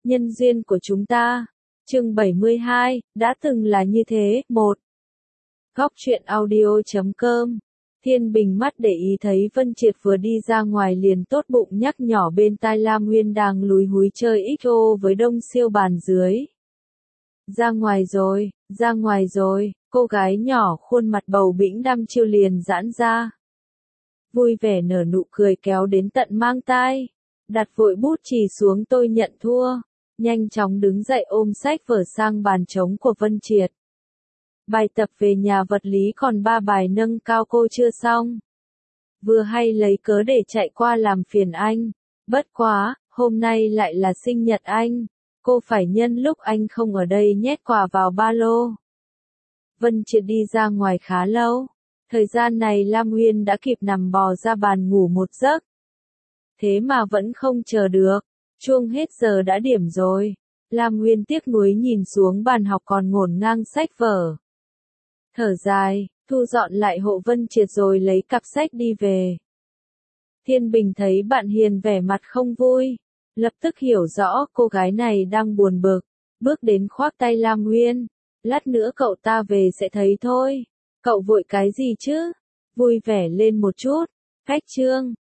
Nhân duyên của chúng ta. Chương 72, đã từng là như thế. 1. Góc truyện audio.com. Thiên Bình mắt để ý thấy Vân Triệt vừa đi ra ngoài liền tốt bụng nhắc nhỏ bên tai Lam Nguyên đang lúi húi chơi XO với Đông Siêu bàn dưới. Ra ngoài rồi, cô gái nhỏ khuôn mặt bầu bĩnh đăm chiêu liền giãn ra. Vui vẻ nở nụ cười kéo đến tận mang tai. Đặt vội bút chì xuống, tôi nhận thua. Nhanh chóng đứng dậy ôm sách vở sang bàn trống của Vân Triệt. Bài tập về nhà vật lý còn 3 bài nâng cao cô chưa xong. Vừa hay lấy cớ để chạy qua làm phiền anh. Bất quá, hôm nay lại là sinh nhật anh. Cô phải nhân lúc anh không ở đây nhét quà vào ba lô. Vân Triệt đi ra ngoài khá lâu. Thời gian này Lam Nguyên đã kịp nằm bò ra bàn ngủ một giấc. Thế mà vẫn không chờ được. Chuông hết giờ đã điểm rồi. Lam Nguyên tiếc nuối nhìn xuống bàn học còn ngổn ngang sách vở. Thở dài, thu dọn lại hộ Vân Triệt rồi lấy cặp sách đi về. Thiên Bình thấy bạn Hiền vẻ mặt không vui. Lập tức hiểu rõ cô gái này đang buồn bực. Bước đến khoác tay Lam Nguyên. Lát nữa cậu ta về sẽ thấy thôi. Cậu vội cái gì chứ? Vui vẻ lên một chút. Khách trương.